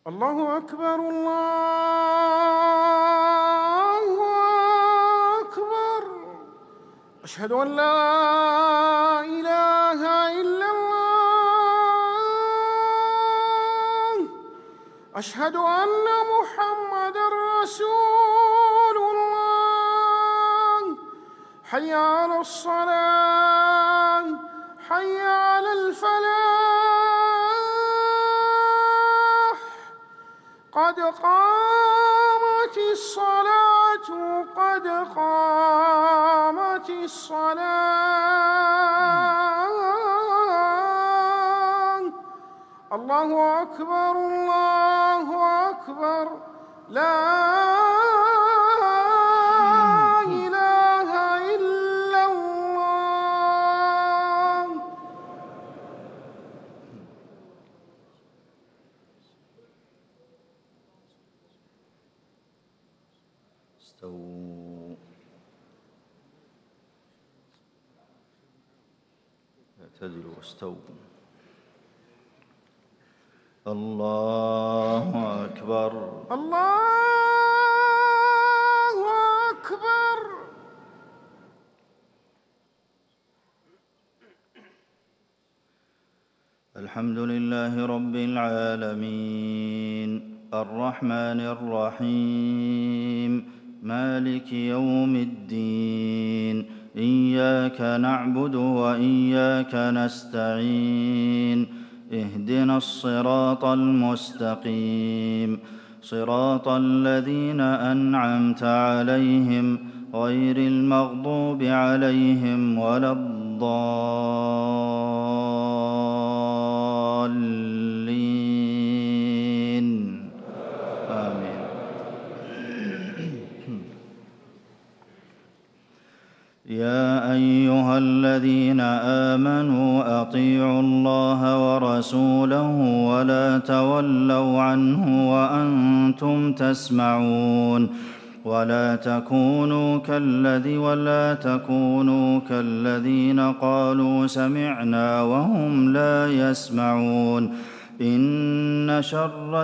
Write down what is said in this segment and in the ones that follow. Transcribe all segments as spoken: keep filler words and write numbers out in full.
الله أكبر الله أكبر. أشهد أن لا إله إلا الله. أشهد أن محمدًا رسول الله. حي على الصلاة حي على الفلاح. قد قامت الصلاة قد قامت الصلاة. الله أكبر الله أكبر. لا إله إلا الله. استووا اعتدلوا واستووا. الله أكبر الله أكبر. الحمد لله رب العالمين الرحمن الرحيم مالك يوم الدين. إياك نعبد وإياك نستعين. اهدنا الصراط المستقيم صراط الذين أنعمت عليهم غير المغضوب عليهم ولا الضالين. آمين. يا أيها الذين آمنوا أطيعوا الله ورسوله ولا تولوا عنه وأنتم تسمعون. ولا تكونوا كالذي ولا تكونوا كالذين قالوا سمعنا وهم لا يسمعون. إن شر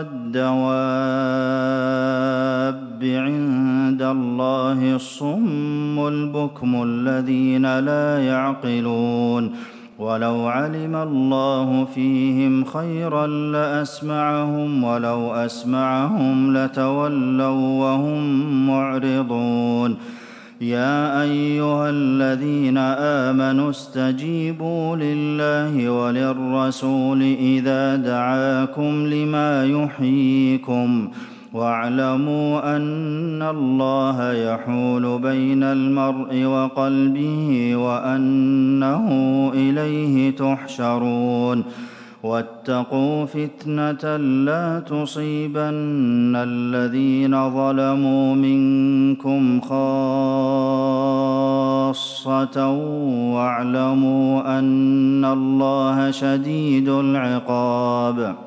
الدواب عند الله الصم البكم الذين لا يعقلون. ولو علم الله فيهم خيرا لأسمعهم ولو أسمعهم لتولوا وهم معرضون. يا أيها الذين آمنوا استجيبوا لله وللرسول إذا دعاكم لما يحييكم واعلموا أن الله يحول بين المرء وقلبه وأنه إليه تحشرون. واتقوا فتنة لا تصيبن الذين ظلموا منكم خاصة واعلموا أن الله شديد العقاب.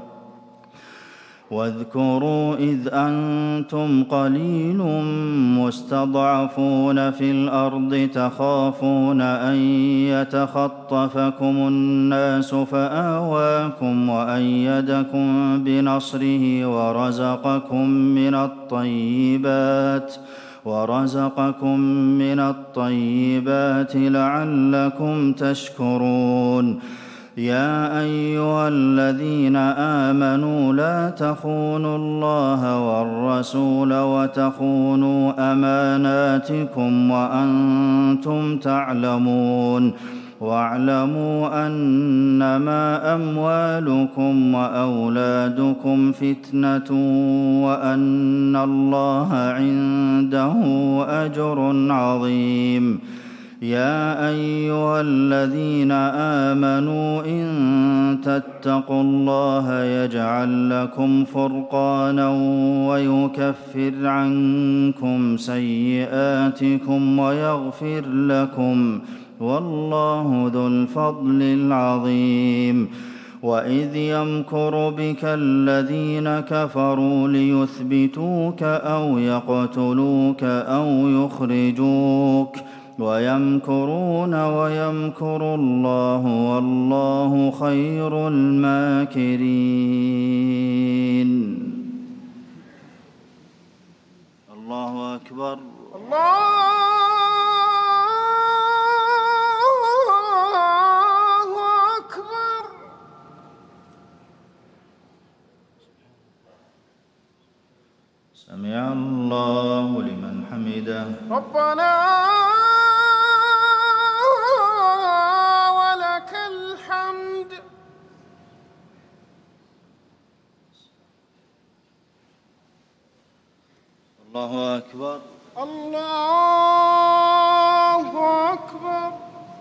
واذكروا إذ أنتم قليل مستضعفون في الأرض تخافون أن يتخطفكم الناس فآواكم وأيدكم بنصره ورزقكم من الطيبات ورزقكم من الطيبات لعلكم تشكرون. يا أيها الذين آمنوا لا تخونوا الله والرسول وتخونوا أماناتكم وأنتم تعلمون. واعلموا أنما أموالكم وأولادكم فتنة وأن الله عنده أجر عظيم. يا أيها الذين آمنوا إن تتقوا الله يجعل لكم فرقانا ويكفر عنكم سيئاتكم ويغفر لكم والله ذو الفضل العظيم. وإذ يمكر بك الذين كفروا ليثبتوك أو يقتلوك أو يخرجوك ويمكرون ويمكر الله والله خير الماكرين. سمع الله لمن حمده. ربنا ولك الحمد. الله أكبر. الله أكبر.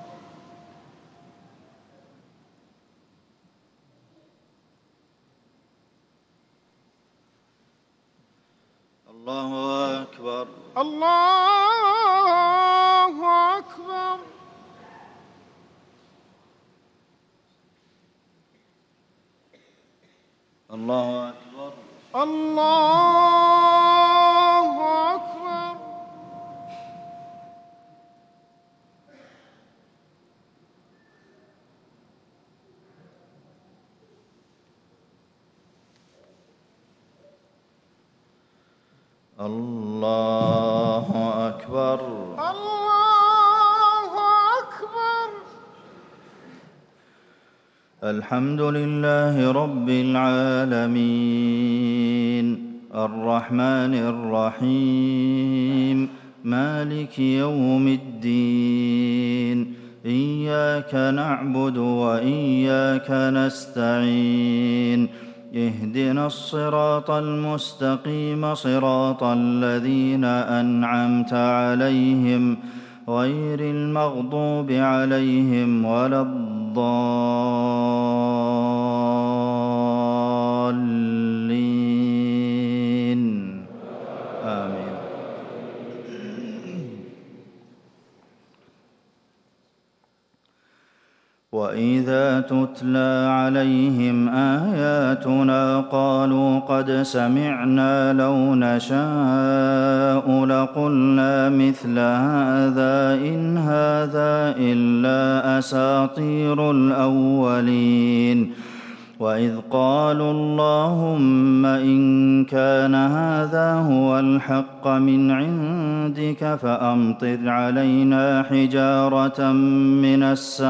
الله أكبر. الله أكبر. الله أكبر. الله أكبر. الله أكبر. الله أكبر. الحمد لله رب العالمين الرحمن الرحيم مالك يوم الدين إياك نعبد وإياك نستعين اهدنا الصراط المستقيم صراط الذين أنعمت عليهم غير المغضوب عليهم ولا الضالين آمين. وإذا تتلى عليهم آياتنا قالوا قد سمعنا لو نشاء لقلنا مثل هذا إن هذا إلا أساطير الأولين. وإذ قالوا اللهم إن كان هذا هو الحق من عندك فأمطر علينا حجارة من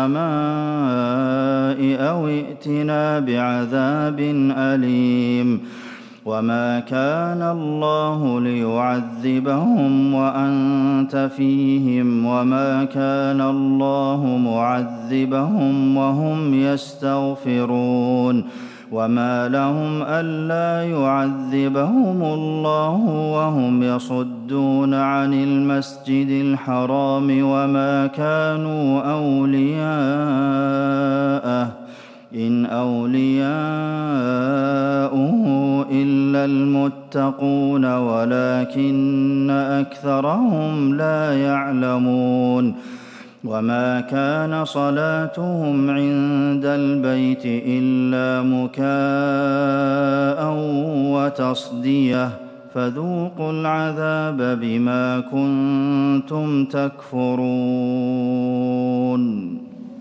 السماء أو ائتنا بعذاب أليم. وما كان الله ليعذبهم وأنت فيهم وما كان الله معذبهم وهم يستغفرون. وما لهم ألا يعذبهم الله وهم يصدون عن المسجد الحرام وما كانوا أولياءه إن أولياؤه إلا المتقون ولكن أكثرهم لا يعلمون. وما كان صلاتهم عند البيت إلا مكاء وتصدية فذوقوا العذاب بما كنتم تكفرون.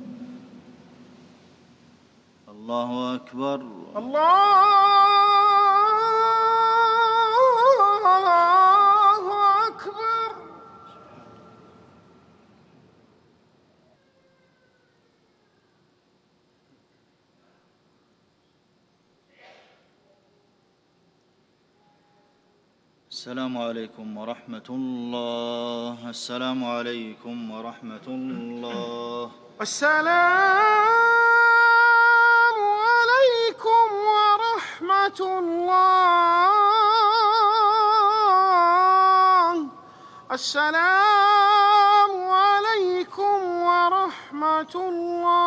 الله أكبر. الله أكبر. السلام عليكم ورحمة الله. السلام عليكم ورحمة الله. السلام عليكم ورحمة الله. السلام عليكم ورحمة الله.